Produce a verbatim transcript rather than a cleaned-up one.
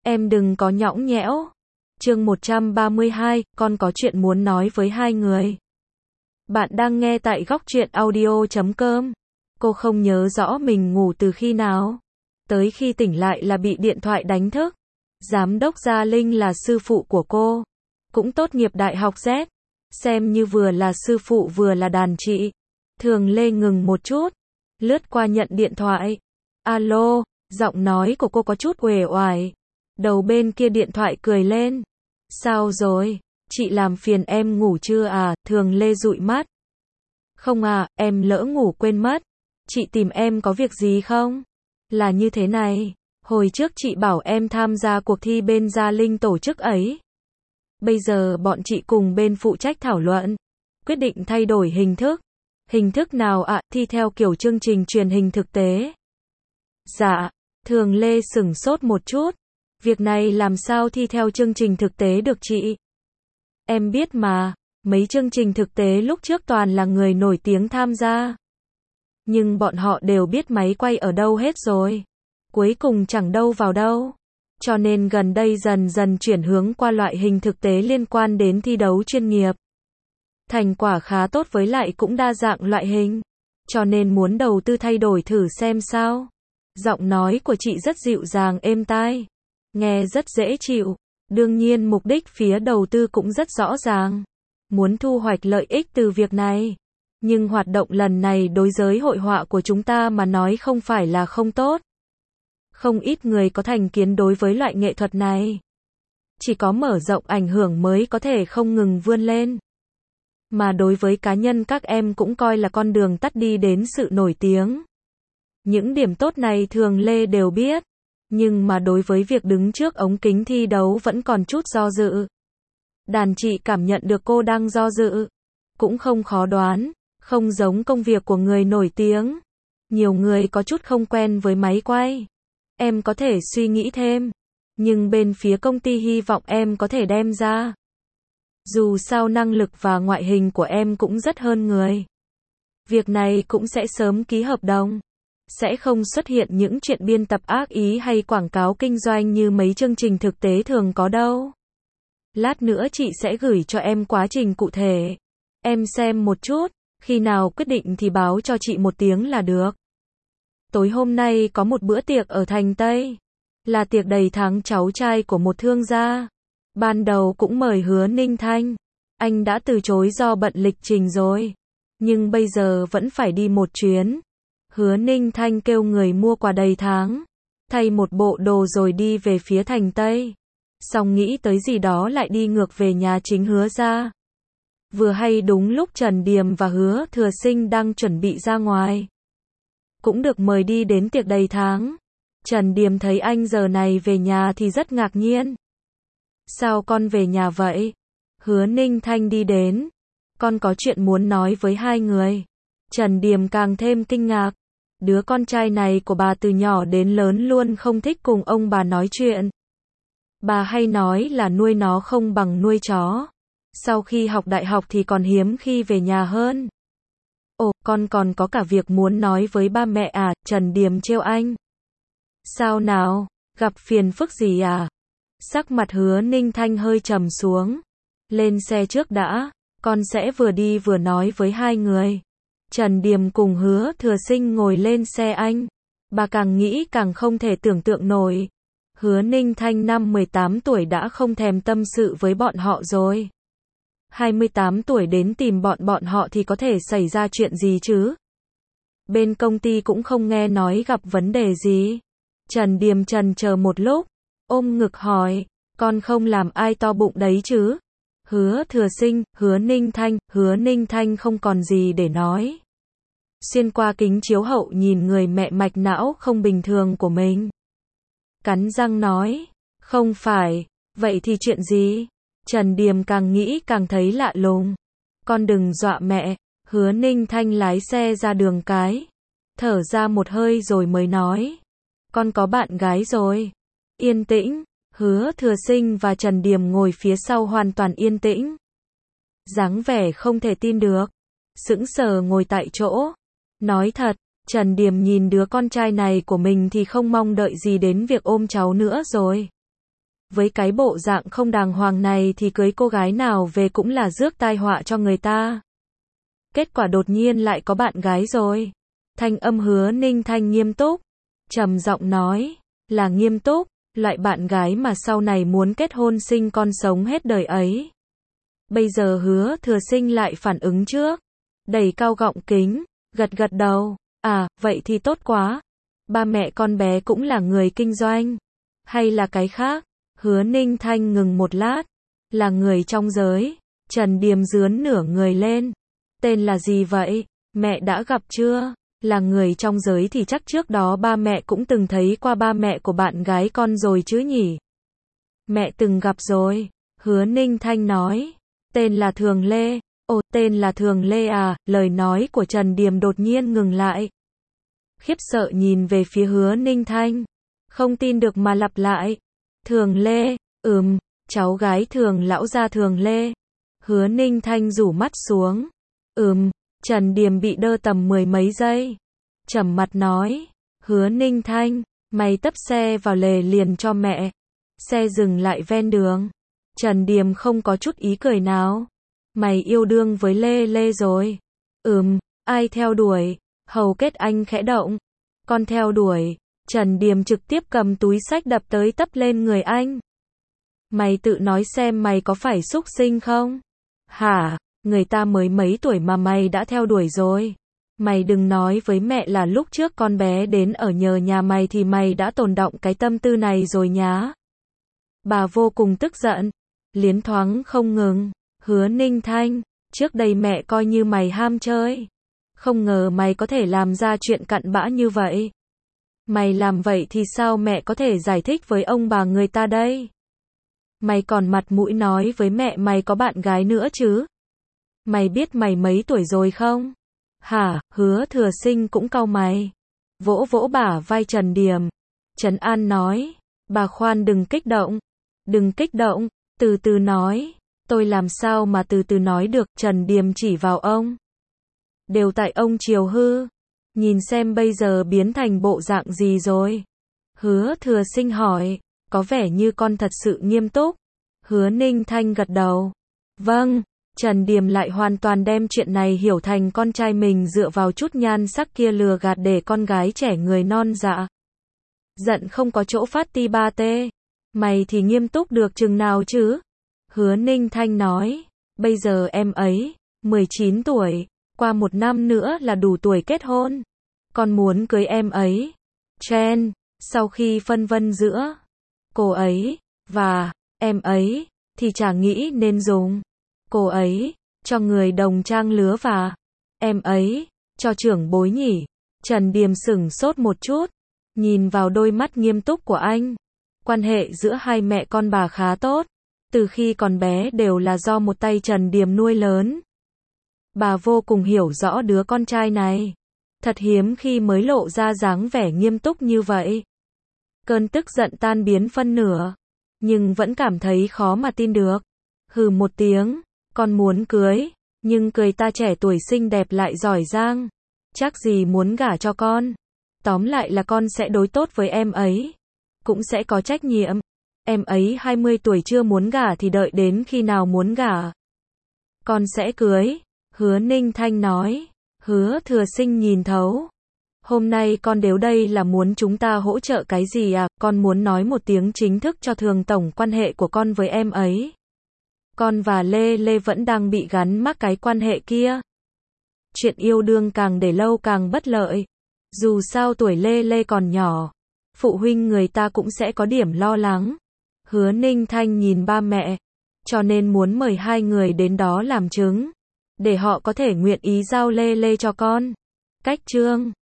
Em đừng có nhõng nhẽo. Chương một trăm ba mươi hai, con có chuyện muốn nói với hai người. Bạn đang nghe tại góc truyện audio chấm com. Cô không nhớ rõ mình ngủ từ khi nào. Tới khi tỉnh lại là bị điện thoại đánh thức. Giám đốc Gia Linh là sư phụ của cô. Cũng tốt nghiệp đại học Z. Xem như vừa là sư phụ vừa là đàn chị. Thường Lê ngừng một chút. Lướt qua nhận điện thoại. Alo, giọng nói của cô có chút uể oải. Đầu bên kia điện thoại cười lên. Sao rồi? Chị làm phiền em ngủ chưa à? Thường Lê dụi mắt. Không à, em lỡ ngủ quên mất. Chị tìm em có việc gì không? Là như thế này. Hồi trước chị bảo em tham gia cuộc thi bên Gia Linh tổ chức ấy. Bây giờ bọn chị cùng bên phụ trách thảo luận. Quyết định thay đổi hình thức. Hình thức nào ạ? À? Thi theo kiểu chương trình truyền hình thực tế. Dạ. Thường Lê sửng sốt một chút. Việc này làm sao thi theo chương trình thực tế được chị? Em biết mà, mấy chương trình thực tế lúc trước toàn là người nổi tiếng tham gia. Nhưng bọn họ đều biết máy quay ở đâu hết rồi. Cuối cùng chẳng đâu vào đâu. Cho nên gần đây dần dần chuyển hướng qua loại hình thực tế liên quan đến thi đấu chuyên nghiệp. Thành quả khá tốt với lại cũng đa dạng loại hình. Cho nên muốn đầu tư thay đổi thử xem sao. Giọng nói của chị rất dịu dàng êm tai. Nghe rất dễ chịu. Đương nhiên mục đích phía đầu tư cũng rất rõ ràng. Muốn thu hoạch lợi ích từ việc này. Nhưng hoạt động lần này đối giới hội họa của chúng ta mà nói không phải là không tốt. Không ít người có thành kiến đối với loại nghệ thuật này. Chỉ có mở rộng ảnh hưởng mới có thể không ngừng vươn lên. Mà đối với cá nhân các em cũng coi là con đường tắt đi đến sự nổi tiếng. Những điểm tốt này Thường Lê đều biết. Nhưng mà đối với việc đứng trước ống kính thi đấu vẫn còn chút do dự. Đàn chị cảm nhận được cô đang do dự. Cũng không khó đoán. Không giống công việc của người nổi tiếng. Nhiều người có chút không quen với máy quay. Em có thể suy nghĩ thêm. Nhưng bên phía công ty hy vọng em có thể đem ra. Dù sao năng lực và ngoại hình của em cũng rất hơn người. Việc này cũng sẽ sớm ký hợp đồng. Sẽ không xuất hiện những chuyện biên tập ác ý hay quảng cáo kinh doanh như mấy chương trình thực tế thường có đâu. Lát nữa chị sẽ gửi cho em quá trình cụ thể. Em xem một chút, khi nào quyết định thì báo cho chị một tiếng là được. Tối hôm nay có một bữa tiệc ở thành Tây. Là tiệc đầy tháng cháu trai của một thương gia. Ban đầu cũng mời Hứa Ninh Thanh. Anh đã từ chối do bận lịch trình rồi. Nhưng bây giờ vẫn phải đi một chuyến. Hứa Ninh Thanh kêu người mua quà đầy tháng. Thay một bộ đồ rồi đi về phía thành Tây. Xong nghĩ tới gì đó lại đi ngược về nhà chính Hứa gia. Vừa hay đúng lúc Trần Điềm và Hứa Thừa Sinh đang chuẩn bị ra ngoài. Cũng được mời đi đến tiệc đầy tháng. Trần Điềm thấy anh giờ này về nhà thì rất ngạc nhiên. Sao con về nhà vậy? Hứa Ninh Thanh đi đến. Con có chuyện muốn nói với hai người. Trần Điềm càng thêm kinh ngạc. Đứa con trai này của bà từ nhỏ đến lớn luôn không thích cùng ông bà nói chuyện. Bà hay nói là nuôi nó không bằng nuôi chó. Sau khi học đại học thì còn hiếm khi về nhà hơn. Ồ, con còn có cả việc muốn nói với ba mẹ à? Trần Điềm trêu anh. Sao nào, gặp phiền phức gì à? Sắc mặt Hứa Ninh Thanh hơi trầm xuống. Lên xe trước đã, con sẽ vừa đi vừa nói với hai người. Trần Điềm cùng Hứa Thừa Sinh ngồi lên xe anh. Bà càng nghĩ càng không thể tưởng tượng nổi. Hứa Ninh Thanh năm mười tám tuổi đã không thèm tâm sự với bọn họ rồi. hai mươi tám tuổi đến tìm bọn bọn họ thì có thể xảy ra chuyện gì chứ? Bên công ty cũng không nghe nói gặp vấn đề gì. Trần Điềm trần chờ một lúc, ôm ngực hỏi, con không làm ai to bụng đấy chứ? Hứa Thừa Sinh, Hứa Ninh Thanh, Hứa Ninh Thanh không còn gì để nói. Xuyên qua kính chiếu hậu nhìn người mẹ mạch não không bình thường của mình. Cắn răng nói, không phải, vậy thì chuyện gì? Trần Điềm càng nghĩ càng thấy lạ lùng. Con đừng dọa mẹ. Hứa Ninh Thanh lái xe ra đường cái. Thở ra một hơi rồi mới nói. Con có bạn gái rồi. Yên tĩnh. Hứa Thừa Sinh và Trần Điềm ngồi phía sau hoàn toàn yên tĩnh. Dáng vẻ không thể tin được. Sững sờ ngồi tại chỗ. Nói thật, Trần Điềm nhìn đứa con trai này của mình thì không mong đợi gì đến việc ôm cháu nữa rồi. với cái bộ dạng không đàng hoàng này thì cưới cô gái nào về cũng là rước tai họa cho người ta. Kết quả đột nhiên lại có bạn gái rồi. Thanh âm Hứa Ninh Thanh nghiêm túc, trầm giọng nói, là nghiêm túc, loại bạn gái mà sau này muốn kết hôn sinh con sống hết đời ấy. Bây giờ Hứa Thừa Sinh lại phản ứng trước, đẩy cao gọng kính, gật gật đầu, à, vậy thì tốt quá. Ba mẹ con bé cũng là người kinh doanh, hay là cái khác? Hứa Ninh Thanh ngừng một lát, là người trong giới. Trần Điềm dướn nửa người lên, tên là gì vậy? Mẹ đã gặp chưa? Là người trong giới thì chắc trước đó ba mẹ cũng từng thấy qua ba mẹ của bạn gái con rồi chứ nhỉ? Mẹ từng gặp rồi, Hứa Ninh Thanh nói, tên là Thường Lê. Ồ, tên là Thường Lê à? Lời nói của Trần Điềm đột nhiên ngừng lại. Khiếp sợ nhìn về phía Hứa Ninh Thanh, không tin được mà lặp lại. Thường Lê, ừm, cháu gái Thường lão gia Thường Lê. Hứa Ninh Thanh rủ mắt xuống, ừm. Trần Điềm bị đơ tầm mười mấy giây, trầm mặt nói, Hứa Ninh Thanh, mày tấp xe vào lề liền cho mẹ. Xe dừng lại ven đường. Trần Điềm không có chút ý cười nào. Mày yêu đương với Lê Lê rồi? Ừm, ai theo đuổi? Hầu kết anh khẽ động. Con theo đuổi. Trần Điềm trực tiếp cầm túi xách đập tới tấp lên người anh. Mày tự nói xem mày có phải súc sinh không? Hả? Người ta mới mấy tuổi mà mày đã theo đuổi rồi. Mày đừng nói với mẹ là lúc trước con bé đến ở nhờ nhà mày thì mày đã tồn động cái tâm tư này rồi nhá. Bà vô cùng tức giận, liến thoáng không ngừng. Hứa Ninh Thanh, trước đây mẹ coi như mày ham chơi. Không ngờ mày có thể làm ra chuyện cặn bã như vậy. Mày làm vậy thì sao mẹ có thể giải thích với ông bà người ta đây? Mày còn mặt mũi nói với mẹ mày có bạn gái nữa chứ? Mày biết mày mấy tuổi rồi không? Hả? Hứa Thừa Sinh cũng cau mày, vỗ vỗ bả vai Trần Điềm, trấn an nói, bà khoan đừng kích động, đừng kích động, từ từ nói. Tôi làm sao mà từ từ nói được? Trần Điềm chỉ vào ông. Đều tại ông chiều hư. Nhìn xem bây giờ biến thành bộ dạng gì rồi. Hứa Thừa Sinh hỏi, có vẻ như con thật sự nghiêm túc. Hứa Ninh Thanh gật đầu. Vâng. Trần Điềm lại hoàn toàn đem chuyện này hiểu thành con trai mình dựa vào chút nhan sắc kia lừa gạt để con gái trẻ người non dạ. Giận không có chỗ phát ti ba tê. Mày thì nghiêm túc được chừng nào chứ? Hứa Ninh Thanh nói, bây giờ em ấy, mười chín tuổi, qua một năm nữa là đủ tuổi kết hôn. Con muốn cưới em ấy. Chen, sau khi phân vân giữa cô ấy và em ấy, thì chả nghĩ nên dùng cô ấy cho người đồng trang lứa và em ấy cho trưởng bối nhỉ. Trần Điềm sửng sốt một chút, nhìn vào đôi mắt nghiêm túc của anh. Quan hệ giữa hai mẹ con bà khá tốt, từ khi còn bé đều là do một tay Trần Điềm nuôi lớn. Bà vô cùng hiểu rõ đứa con trai này, thật hiếm khi mới lộ ra dáng vẻ nghiêm túc như vậy. Cơn tức giận tan biến phân nửa, nhưng vẫn cảm thấy khó mà tin được. Hừ một tiếng, con muốn cưới, nhưng cười ta trẻ tuổi xinh đẹp lại giỏi giang, chắc gì muốn gả cho con. Tóm lại là con sẽ đối tốt với em ấy, cũng sẽ có trách nhiệm. Em ấy hai mươi tuổi chưa muốn gả thì đợi đến khi nào muốn gả, con sẽ cưới. Hứa Ninh Thanh nói. Hứa Thừa Sinh nhìn thấu. Hôm nay con đến đây là muốn chúng ta hỗ trợ cái gì à? Con muốn nói một tiếng chính thức cho Thường Tổng quan hệ của con với em ấy. Con và Lê Lê vẫn đang bị gắn mắc cái quan hệ kia. Chuyện yêu đương càng để lâu càng bất lợi. Dù sao tuổi Lê Lê còn nhỏ, phụ huynh người ta cũng sẽ có điểm lo lắng. Hứa Ninh Thanh nhìn ba mẹ, cho nên muốn mời hai người đến đó làm chứng, để họ có thể nguyện ý giao Lê Lê cho con. Cách chương